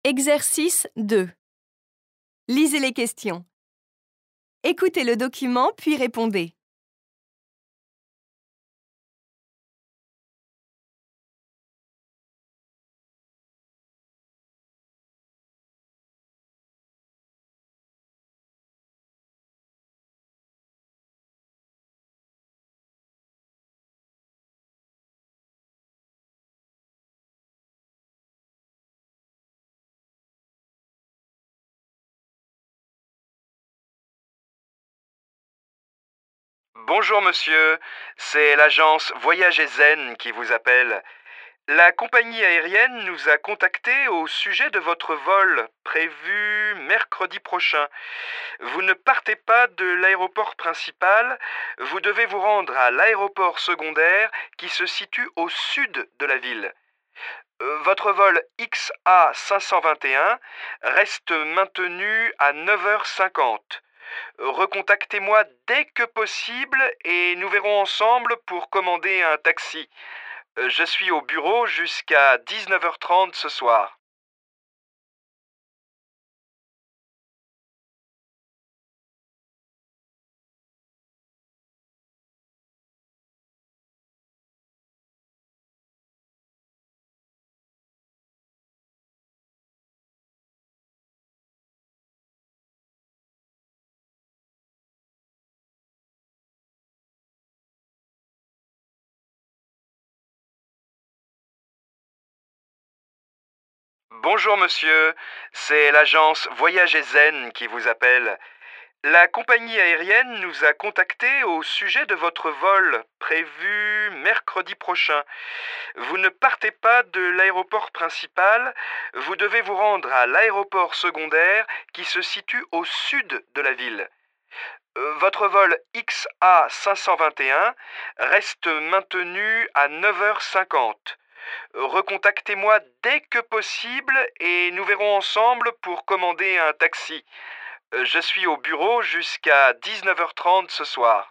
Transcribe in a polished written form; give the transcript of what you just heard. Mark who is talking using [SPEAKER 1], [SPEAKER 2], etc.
[SPEAKER 1] Exercice 2. Lisez les questions. Écoutez le document puis répondez.
[SPEAKER 2] Bonjour monsieur, c'est l'agence Voyage et Zen qui vous appelle. La compagnie aérienne nous a contacté au sujet de votre vol prévu mercredi prochain. Vous ne partez pas de l'aéroport principal, vous devez vous rendre à l'aéroport secondaire qui se situe au sud de la ville. Votre vol XA 521 reste maintenu à 9h50. Recontactez-moi dès que possible et nous verrons ensemble pour commander un taxi. Je suis au bureau jusqu'à 19h30 ce soir. Bonjour monsieur, c'est l'agence Voyage et Zen qui vous appelle. La compagnie aérienne nous a contacté au sujet de votre vol prévu mercredi prochain. Vous ne partez pas de l'aéroport principal, vous devez vous rendre à l'aéroport secondaire qui se situe au sud de la ville. Votre vol XA 521 reste maintenu à 9h50. Recontactez-moi dès que possible et nous verrons ensemble pour commander un taxi. Je suis au bureau jusqu'à 19h30 ce soir.